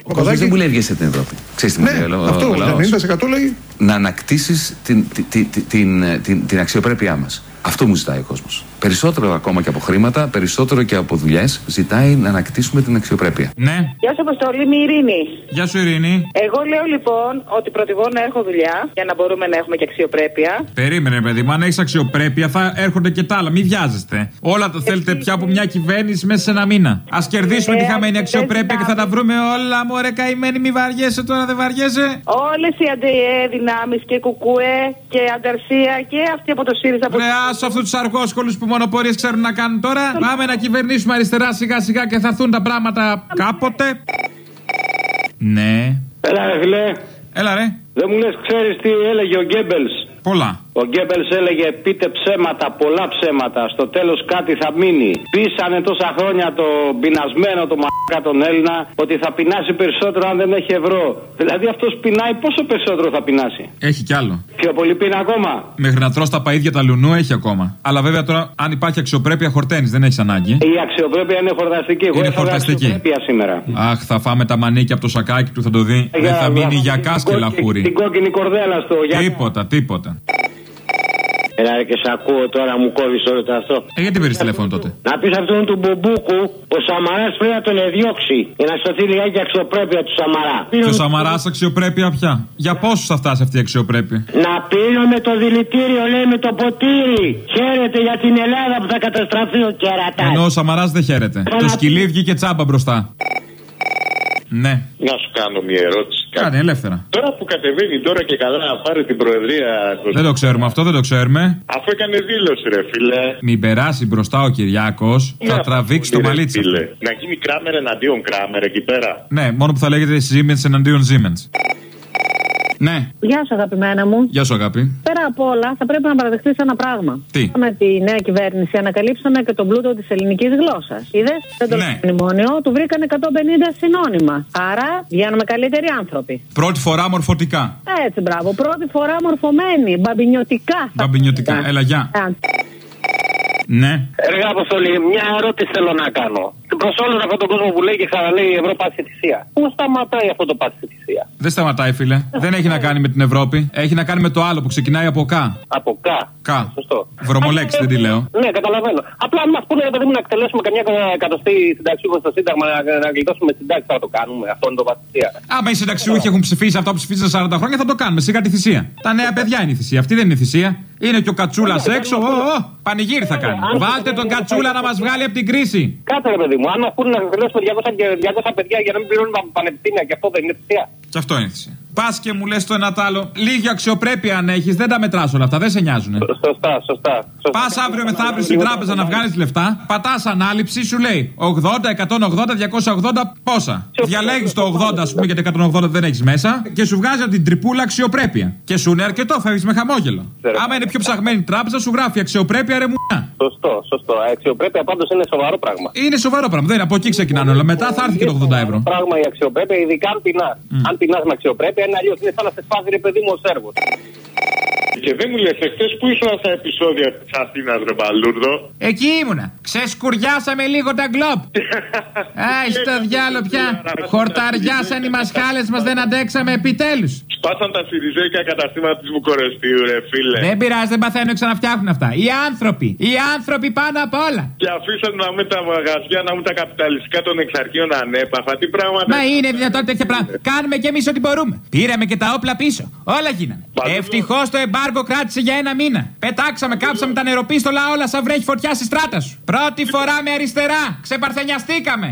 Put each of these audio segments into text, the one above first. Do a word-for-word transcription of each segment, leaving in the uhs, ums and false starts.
Ο Κώστας δεν μου λέει βγες την Ευρώπη. Ξέρεις τι μου λέει ο, αυτό, ο, ο λαός. ενενήντα τοις εκατό λέει. Να ανακτήσεις την, την, την, την, την, την αξιοπρέπειά μας. Αυτό μου ζητάει ο κόσμος. Περισσότερο ακόμα και από χρήματα, περισσότερο και από δουλειές, ζητάει να ανακτήσουμε την αξιοπρέπεια. Ναι. Γεια σου, Αποστολή, είμαι η Ειρήνη. Γεια σου, Ειρήνη. Εγώ λέω λοιπόν ότι προτιμώ να έχω δουλειά για να μπορούμε να έχουμε και αξιοπρέπεια. Περίμενε, παιδί μου, αν έχεις αξιοπρέπεια θα έρχονται και τα άλλα. Μην βιάζεστε. Όλα τα θέλετε πια από μια κυβέρνηση μέσα σε ένα μήνα. Ας κερδίσουμε ε, τη χαμένη αξιοπρέπεια και θα τα βρούμε όλα. Μωρέ, καημένη, μη βαριέσαι τώρα, δεν βαριέσαι. Όλες οι αντιέ δυνάμεις και κουκουέ και ανταρσία και αυτοί από το ΣΥΡΙΖΑ. Βρε, άσου αυτού του αργόσκολους που μονοπορίες ξέρουν να κάνουν τώρα. Πάμε να κυβερνήσουμε αριστερά σιγά σιγά και θα έρθουν τα πράγματα κάποτε. Ναι. Έλα ρε φίλε. Έλα ρε. Δεν μου λες, ξέρεις τι έλεγε ο Γκέμπελς? Πολλά. Ο Γκέμπελς έλεγε πείτε ψέματα, πολλά ψέματα, στο τέλος κάτι θα μείνει. Πείσανε τόσα χρόνια το πεινασμένο, το μαλάκα τον Έλληνα, ότι θα πεινάσει περισσότερο αν δεν έχει ευρώ. Δηλαδή αυτός πεινάει, πόσο περισσότερο θα πεινάσει? Έχει κι άλλο. Πιο πολύ πεινά ακόμα. Μέχρι να τρως τα παΐδια τα λουνού έχει ακόμα. Αλλά βέβαια τώρα αν υπάρχει αξιοπρέπεια χορταίνεις, δεν έχεις ανάγκη. Η αξιοπρέπεια είναι χορταστική. Εγώ είναι χορταστική. Σήμερα. Αχ, θα φάμε τα μανίκια από το σακάκι του, θα το δει. Για, δεν θα μείνει για κάσκελα χούρι. Την κόκκινη κορδέλα στο για... Τίποτα, τίποτα. Έλα ρε, και σ' ακούω τώρα, μου κόβεις όλο το αυτό. Ε, γιατί πήρες τηλέφωνο τότε? Να πεις αυτόν του Μπομπούκου, ο Σαμαράς πρέπει να τον εδιώξει. Για να σωθεί λιγάκι αξιοπρέπεια του Σαμαρά. Και ο Σαμαράς αξιοπρέπεια πια? Για πόσους θα φτάσει αυτή η αξιοπρέπεια? Να πίνω με το δηλητήριο, λέει, με το ποτήρι. Χαίρεται για την Ελλάδα που θα καταστραφεί ο κερατάς. Ενώ ο Σαμαράς δεν χαίρεται. Έλα. Το σκυλί βγήκε τσάμπα μπροστά. Ναι. Να σου κάνω μια ερώτηση. Κάνε ελεύθερα. Τώρα που κατεβαίνει τώρα και καλά να πάρει την προεδρία. Δεν το ξέρουμε αυτό, δεν το ξέρουμε. Αφού έκανε δήλωση, ρε φίλε. Μην περάσει μπροστά ο Κυριάκος, θα τραβήξει το μαλλίτσι. Να γίνει Κράμερ εναντίον Κράμερ εκεί πέρα. Ναι, μόνο που θα λέγεται Siemens εναντίον Siemens. Ναι. Γεια σου, αγαπημένα μου. Γεια σου, αγάπη. Πέρα απ' όλα, θα πρέπει να παραδεχτείς ένα πράγμα. Τι? Με τη νέα κυβέρνηση ανακαλύψαμε και τον πλούτο της ελληνικής γλώσσας. Είδες, δεν το ναι. μνημόνιο, του βρήκαν εκατόν πενήντα συνώνυμα. Άρα βγαίνουμε καλύτεροι άνθρωποι. Πρώτη φορά μορφωτικά. Έτσι, μπράβο. Πρώτη φορά μορφωμένοι. Μπαμπινιωτικά. Μπαμπινιωτικά. Έλα, γεια. Ναι. Έργα Αποστολή, μια ερώτηση θέλω να κάνω. Προς όλον αυτόν τον κόσμο που λέει και ξαναλέει η Ευρώπη πάση θυσία. Πού σταματάει αυτό το πάση θυσία? Δεν σταματάει, φίλε. Δεν έχει να κάνει με την Ευρώπη. Έχει να κάνει με το άλλο που ξεκινάει από Κα. Από Κα. Κα. Σωστό. Βρωμολέξη, δεν τη λέω. Ναι, καταλαβαίνω. Απλά αν μας πούνε παιδί μου να εκτελέσουμε καμιά εκατοστή συνταξιούχο στο Σύνταγμα να, να γλιτώσουμε συντάξει, θα το κάνουμε. Αυτό είναι το πάση θυσία. Άμα οι συνταξιούχοι έχουν ψηφίσει αυτό που ψηφίζουν σαράντα χρόνια, θα το κάνουμε. Σιγά τη θυσία. Τα νέα παιδιά είναι η θυσία. Αυτή δεν είναι η θυσία. Είναι και ο Κατσούλας έξω. Ω, ω, πανηγύρι θα κάνει. Βάλτε τον Κατσούλα να μας βγάλει από την κρίση. Κάτσε ρε παιδί μου, αν μας πούνε να εκτελέσουμε διακόσια παιδιά για να μην πληρώνουμε πανεπιστήμια, και αυτό δεν είναι θυσία? Και αυτό είναι θυσία. Πας και μου λες το ένα τ' άλλο. Λίγη αξιοπρέπεια αν έχεις, δεν τα μετράς όλα αυτά, δεν σε νοιάζουνε. Σωστά, σωστά. Πας αύριο μεθαύριο στην τράπεζα να βγάλεις λεφτά, πατάς ανάληψη, σου λέει ογδόντα, εκατόν ογδόντα, διακόσια ογδόντα, πόσα. Διαλέγεις το ογδόντα, ας πούμε, γιατί εκατόν ογδόντα δεν έχεις μέσα και σου βγάζει από την τρυπούλα αξιοπρέπεια. Και σου είναι αρκετό, φεύγεις με χαμόγελο. Άμα είναι πιο ψαγμένη τράπεζα, σου γράφει αξιοπρέπεια ρε μουνιά. Σωστό, σωστό. Αξιοπρέπεια πάντως είναι σοβαρό πράγμα. Είναι σοβαρό πράγμα. Δεν είναι, από εκεί ξεκινάνε όλα. Μετά θα έρθει και το ογδόντα ευρώ. Πράγμα η αξιοπρέπεια, ειδικά αν πεινά. Mm. Αν πεινά με αξιοπρέπεια, είναι αλλιώς. Είναι σαν να σε σπάζει ρε παιδί μου ο Σέρβος. Και δεν μου λες, εχθές που ήσουν στα επεισόδια της Αθήνας, ρε Μπαλούρδο? Εκεί ήμουνα. Ξεσκουριάσαμε λίγο τα γκλόπ. Άι, στο διάλο πια. Χορταριάσαν οι μασχάλες μας, δεν αντέξαμε επιτέλους. Σπάσαν τα σιριζέικα καταστήματα της Βουκορεστίου, ρε φίλε. Δεν πειράζει, δεν παθαίνουν, ξαναφτιάχνουν αυτά. Οι άνθρωποι. Οι άνθρωποι πάνω απ' όλα. Και αφήσαν να μην τα μαγαζιά, να μην τα καπιταλιστικά των εξαρχείων ανέπαφα. Τι πράγματα. Μα είναι δυνατόν τέτοια πράγματα. Κάνουμε κι εμείς ό,τι μπορούμε. Πήραμε και τα όπλα πίσω. Όλα γίνανε. Ευτυχώς το εμπάργκο κράτησε για ένα μήνα. Πετάξαμε, κάψαμε τα νεροπίστολα όλα σαν βρέχει φωτιά στη στράτα σου. Πρώτη φορά με αριστερά. Ξεπαρθενιαστήκαμε.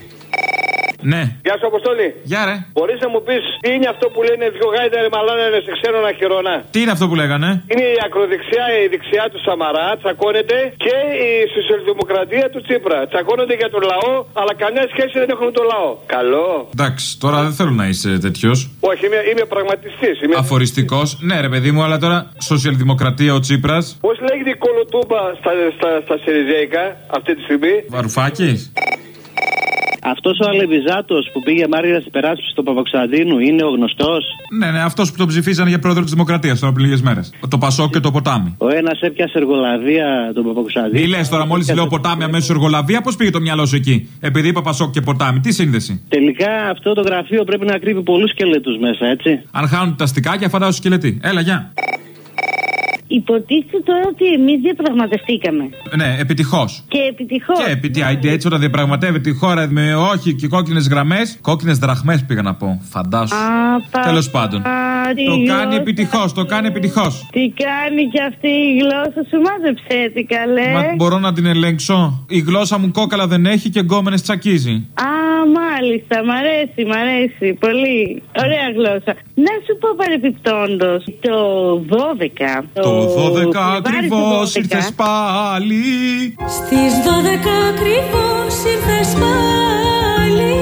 Ναι. Γεια σου, Αποστόλη. Γεια ρε. Μπορείς να μου πεις τι είναι αυτό που λένε δυο γάιδαροι μαλώνανε σε ξένο χειρόνα? Τι είναι αυτό που λέγανε? Είναι η ακροδεξιά, η δεξιά του Σαμαρά, τσακώνεται, και η σοσιαλδημοκρατία του Τσίπρα. Τσακώνονται για τον λαό, αλλά καμιά σχέση δεν έχουν με τον λαό. Καλό. Εντάξει, τώρα δεν θέλω να είσαι τέτοιος. Όχι, είμαι, είμαι πραγματιστής. Είμαι... Αφοριστικός. Ναι, ρε παιδί μου, αλλά τώρα σοσιαλδημοκρατία ο Τσίπρας. Πώς λέγεται η κολοτούμπα στα, στα, στα Σιριζέικα αυτή τη στιγμή? Βαρουφάκης. Αυτός ο Αλεβιζάτος που πήγε Μάρια στην περάσπιση του Παπακοσταντίνου είναι ο γνωστός. Ναι, ναι, αυτός που τον ψηφίσανε για πρόεδρο της Δημοκρατίας τώρα πριν λίγες μέρες. Το Πασόκ και το ποτάμι. Ο ένας έπιασε εργολαβία τον Παπακοσταντίνου. Μη λες τώρα, μόλις λέω ποτάμι αμέσως εργολαβία, πώς πήγε το μυαλό σου εκεί? Επειδή είπα Πασόκ και ποτάμι, τι σύνδεση? Τελικά αυτό το γραφείο πρέπει να κρύβει πολλούς σκελετούς μέσα, έτσι. Αν χάνουν τα αστικάκια, φαντάζομαι σκελετή. Έλα, γεια. Υποτίθεται τώρα ότι εμείς διαπραγματευτήκαμε. Ναι, επιτυχώς. Και επιτυχώς. Και επιτυχώς. Έτσι, όταν διαπραγματεύεται η χώρα με όχι και κόκκινες γραμμές, κόκκινες δραχμές πήγα να πω. Φαντάσου. Τέλος πάντων. Το κάνει επιτυχώς, το κάνει επιτυχώς. Τι κάνει κι αυτή η γλώσσα σου, μάζεψε τι καλέ. Μα μπορώ να την ελέγξω? Η γλώσσα μου κόκαλα δεν έχει και γκόμενες τσακίζει. Α, μάλιστα, μ' αρέσει, μ' αρέσει. Πολύ ωραία γλώσσα. Να σου πω παρεπιπτόντως, το δώδεκα. Το δώδεκα ακριβώς ήρθες πάλι. Στις δώδεκα ακριβώς ήρθες πάλι.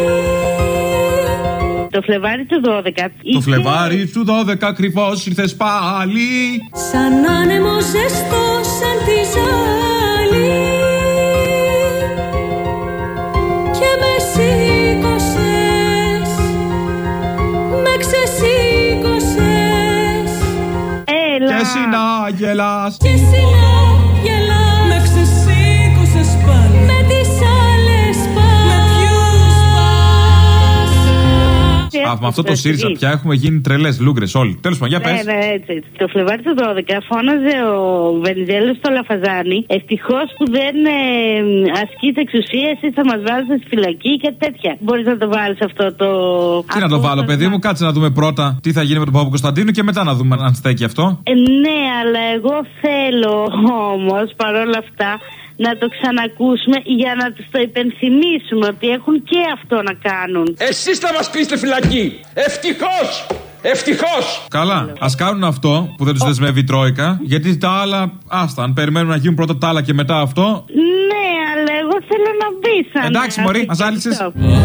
Το Φλεβάρι του δώδεκα. Το είχε... Φλεβάρι του δώδεκα ακριβώς ήρθες πάλι. Σαν άνεμο ζεστό σαν τη ζάλη. Και με σήκωσες, με ξεσήκωσες. Έλα. Και εσύ να γελάς. Και εσύ να γελάς. Με ξεσήκωσες πάλι. Με τις άλλες πάλι. Με ποιους πας. Με αυτό το ΣΥΡΙΖΑ πια έχουμε γίνει τρελές λούγκρες όλοι. Τέλος πάντων, για πες. Ναι, ναι, έτσι, έτσι. Το Φλεβάρι του δώδεκα φώναζε ο Βενιζέλος στο Λαφαζάνι. Ευτυχώς που δεν ε, ασκείται εξουσία, εσείς θα μας βάζετε στη φυλακή και τέτοια. Μπορείς να το βάλεις αυτό το. Τι να το βάλω, παιδί μου, κάτσε να δούμε πρώτα τι θα γίνει με τον Παπακοσταντίνου και μετά να δούμε αν στέκει αυτό. Ε, ναι, αλλά εγώ θέλω όμως παρόλα αυτά να το ξανακούσουμε για να τους το υπενθυμίσουμε ότι έχουν και αυτό να κάνουν. Εσείς θα μας κλείσετε φυλακή. Ευτυχώς. Ευτυχώς. Καλά, ας κάνουν αυτό που δεν τους δεσμεύει η Τρόικα. Γιατί τα άλλα, άστα, αν περιμένουν να γίνουν πρώτα τα άλλα και μετά αυτό. Ναι, αλλά εγώ θέλω να μπει σαν. Εντάξει, μωρή, μας άλυσες.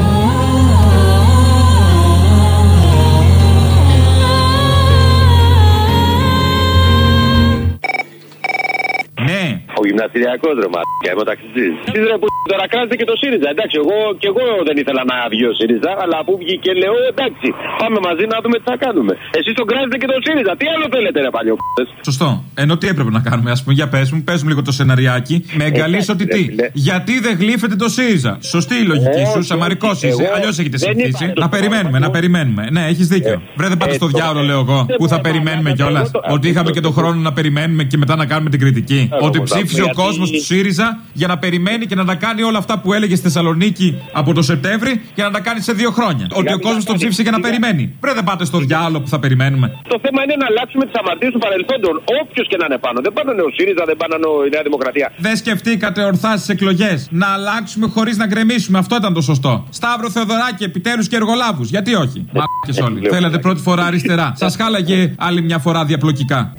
Ναι. Ο γυμναστηριακός ρε μαλάκα, είμαι ο ταξιτζής. Εσείς ρε που τώρα κράζετε και το ΣΥΡΙΖΑ. Εντάξει, εγώ και εγώ δεν ήθελα να βγει ο ΣΥΡΙΖΑ, αλλά που βγήκε λέω εντάξει, πάμε μαζί να δούμε τι θα κάνουμε. Εσείς τον κράζετε και το ΣΥΡΙΖΑ. Τι άλλο θέλετε ρε παλιό κτες. Σωστό. Ενώ τι έπρεπε να κάνουμε, ας πούμε, για πες μου, πες μου λίγο το σεναριάκι. Με εγκαλείς ότι τι. Γιατί δεν γλύφεται το ΣΥΡΙΖΑ. Σωστή η λογική σου, σαμαρικός είσαι. Αλλιώς έχετε συνηθίσει. Να περιμένουμε, να περιμένουμε. Ναι, έχεις δίκιο. Βρε δεν πάτε στο διάολο, λέω εγώ, που θα περιμένουμε κιόλας. Ότι είχαμε και τον χρόνο να περιμένουμε και μετά να κάνουμε την κριτική. Ότι ψήφισε ο κόσμος του ΣΥΡΙΖΑ για να περιμένει και να τα κάνει όλα αυτά που έλεγε στη Θεσσαλονίκη από το Σεπτέμβρη για να τα κάνει σε δύο χρόνια. Ότι ο κόσμος τον ψήφισε για να περιμένει. Βρε δεν πάτε στο διάλογο που θα περιμένουμε. Το θέμα είναι να αλλάξουμε τις αμαρτίες του παρελθόντων. Όποιος και να είναι πάνω. Δεν πάνε ο ΣΥΡΙΖΑ, δεν πάνε η Νέα Δημοκρατία. Δεν σκεφτήκατε ορθά στις εκλογές να αλλάξουμε χωρίς να γκρεμίσουμε. Αυτό ήταν το σωστό. Σταύρο Θεοδωράκη, επιτέλους και εργολάβους. Γιατί όχι. Μ***κες όλοι. Θέλατε πρώτη φορά αριστερά. Σας χάλαγε άλλη μια φορά διαπλοκικά.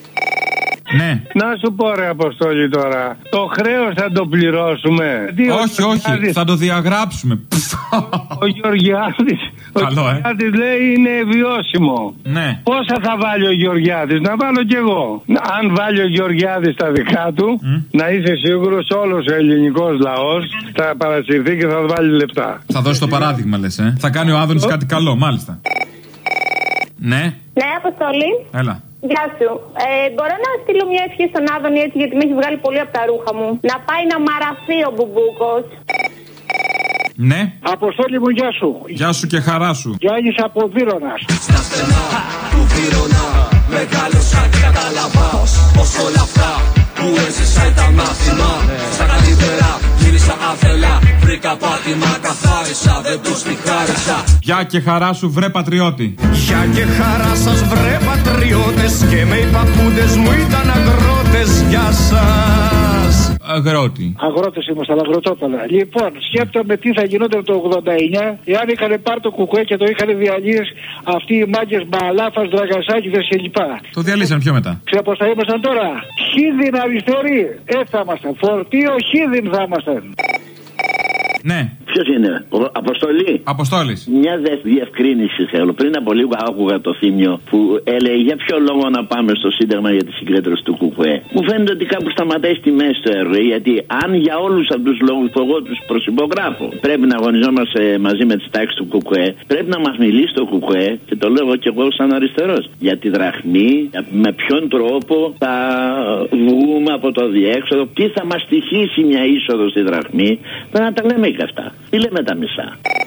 Ναι. Να σου πω ρε Αποστόλη τώρα, το χρέος θα το πληρώσουμε. Όχι, όχι, θα το διαγράψουμε. Ο Γεωργιάδης, ο Καλό, ε. Γεωργιάδης λέει είναι βιώσιμο. Ναι. Πόσα θα βάλει ο Γεωργιάδης, να βάλω κι εγώ. Αν βάλει ο Γεωργιάδης τα δικά του, mm. να είσαι σίγουρος όλος ο ελληνικός λαός θα παρασυρθεί και θα βάλει λεπτά. Θα δώσει το παράδειγμα λες, ε. Θα κάνει ο Άδωνης κάτι καλό, μάλιστα. Ναι. Ναι, Αποστόλη. Έλα. Γεια σου. Ε, μπορώ να στείλω μια ευχή στον Άδωνη έτσι γιατί με έχει βγάλει πολύ από τα ρούχα μου. Να πάει να μαραθεί ο Μπουμπούκος. Ναι. Αποστόλη μου, γεια σου. Γεια σου και χαρά σου. Γιάννης από Βύρωνας. Στα στενά του Βύρωνα μεγάλωσα και κατάλαβα πως όλα αυτά που έζησα ήταν μάθημα. Στα καλύτερα γύρισα αφελά. Βρήκα πάτημα, καθάρισα, δεν τους τη χάρισα. Γεια και χαρά σου βρε πατριώτη. Γεια και χαρά σας βρε πατριώτες. Και με οι παππούδες μου ήταν αγρότες. Γεια σας. Αγρότη. Αγρότες είμαστε, αλλά αγροτόπαλα. Λοιπόν, σκέπτομαι τι θα γινόταν το ογδόντα εννιά εάν είχαν πάρει το κουκουέ και το είχαν διαλύσει αυτοί οι μάγκες Μπαλάφας, Δραγασάκηδες κλπ. Το διαλύσαν πιο μετά. Ξέρω πως θα ήμασταν τώρα. Χίδιν αριστεροί. Έτσι θα ήμασταν. Φορτίο χίδιν θα ήμασταν. Ναι. Ποιος είναι, ο Αποστολή. Αποστόλη. Μια δε διευκρίνηση θέλω. Πριν από λίγο άκουγα το Θήμιο που έλεγε για ποιο λόγο να πάμε στο Σύνταγμα για τη συγκρέτρωση του ΚΚΕ. Μου φαίνεται ότι κάπου σταματάει στη μέση το έργο. Γιατί αν για όλους αυτούς τους λόγους που εγώ τους προσυπογράφω πρέπει να αγωνιζόμαστε μαζί με τις τάξεις του ΚΚΕ, πρέπει να μας μιλήσει το ΚΚΕ, και το λέω και εγώ σαν αριστερός, για τη δραχμή, με ποιον τρόπο θα βγούμε από το διέξοδο, τι θα μας στοιχήσει μια είσοδο στη δραχμή. Πρέπει να τα λέμε και αυτά. Τι λέμε τα μισά.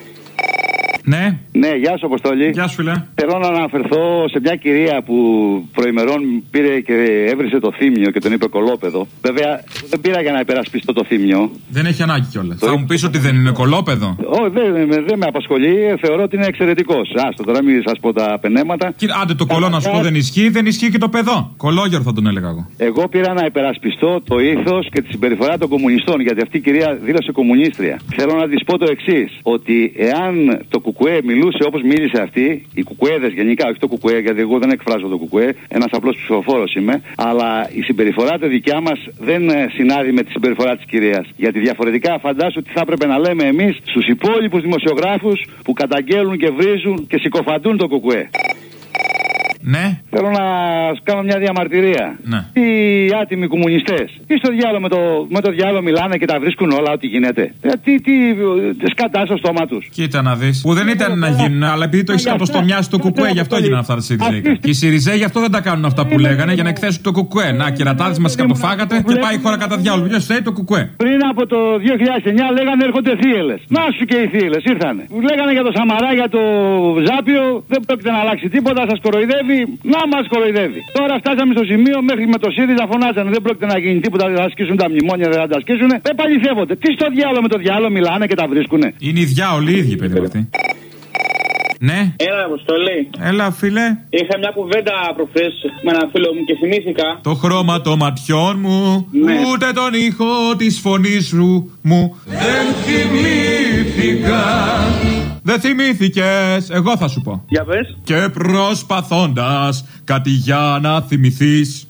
Ναι. Ναι, γεια σου Αποστόλη. Γεια σου φίλε. Θέλω να αναφερθώ σε μια κυρία που προημερών πήρε και έβρισε το Θήμιο και τον είπε κολόπεδο. Βέβαια δεν πήρα για να υπερασπιστώ το Θήμιο. Δεν έχει ανάγκη κιόλας. Θα μου πεις ότι δεν είναι κολόπεδο. Όχι, δεν δε με απασχολεί. Θεωρώ ότι είναι εξαιρετικός. Άστο τώρα, μην σας πω τα πενέματα. Κύριε, άντε το κολό να σου πω δεν ισχύει, δεν ισχύει και το παιδό. Κολόγερο θα τον έλεγα εγώ. Εγώ πήρα να υπερασπιστώ το ήθος και τη συμπεριφορά των κομμουνιστών, γιατί αυτή η κυρία δήλωσε κομμουνίστρια. Θέλω να της πω το εξής, ότι εάν το ΚΚΕ μιλούσε όπως μίλησε αυτή, οι κουκουέδες γενικά, όχι το ΚΚΕ, γιατί εγώ δεν εκφράζω το ΚΚΕ, ένας απλός ψηφοφόρος είμαι, αλλά η συμπεριφορά τη δικιά μας δεν συνάδει με τη συμπεριφορά της κυρίας. Γιατί διαφορετικά φαντάσου τι θα έπρεπε να λέμε εμείς στους υπόλοιπους δημοσιογράφους που καταγγέλουν και βρίζουν και συκοφαντούν το ΚΚΕ. Ναι. Θέλω να κάνω μια διαμαρτυρία. Ναι. Οι άτιμοι κομμουνιστές, τι στο διάλογο με το, με το διάλογο μιλάνε και τα βρίσκουν όλα ό,τι γίνεται. Ε, τι, τι σκατά στο στόμα τους. Κοίτα να δεις. Που δεν ήταν να γίνουν, αλλά επειδή το έχεις κάτω στο μυαλό το ΚΚΕ, γι' αυτό έγιναν αυτά τα Σιριζέικα. Και οι Σιριζέοι γι' αυτό δεν τα κάνουν αυτά που λέγανε, για να εκθέσουν το ΚΚΕ. Να, κερατάδες μας κατοφάγατε και πάει η χώρα κατά διάλογο. Ποιος θέλει το ΚΚΕ. Πριν από το δύο χιλιάδες εννιά λέγανε έρχονται θύελες. Να σου και οι θύελες ήρθανε. Λέγανε για το Σαμαρά, για το Ζάπιο, δεν πρόκειται να αλλάξει τίποτα, σας κοροϊδεύει. Να μας κοροϊδεύει. Τώρα φτάσαμε στο σημείο μέχρι με το ΣΥΡΙΖΑ φωνάζανε. Δεν πρόκειται να γίνει τίποτα, δεν θα ασκήσουν τα μνημόνια, δεν θα τα ασκήσουν. Δεν παληθεύονται. Τι στο διάλογο με το διάλογο μιλάνε και τα βρίσκουνε. Είναι οι διάολοι οι ίδιοι, παιδί αυτοί. Ναι. Έλα, Αποστολή. Έλα, φίλε. Είχα μια κουβέντα προχθές με έναν φίλο μου και θυμήθηκα. Το χρώμα των ματιών μου, ναι. Ούτε τον ήχο της φωνής σου μου. Δεν θυμήθηκα. Δεν θυμήθηκες, εγώ θα σου πω. Για πες. Και προσπαθώντας κάτι για να θυμηθείς.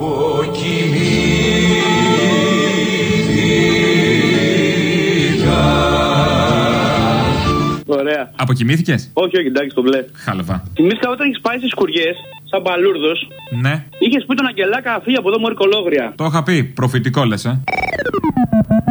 Αποκοιμήθηκα. Ωραία. Αποκοιμήθηκες? Όχι, όχι, εντάξει, το μπλε. Χάλαβα. Θυμήθηκα όταν έχεις πάει στις σκουριές, σαν παλούρδος. Ναι. Είχες πει τον Αγγελάκα, φύγει από εδώ μωρή κολόγρια. Το είχα πει, προφητικό λες, ε.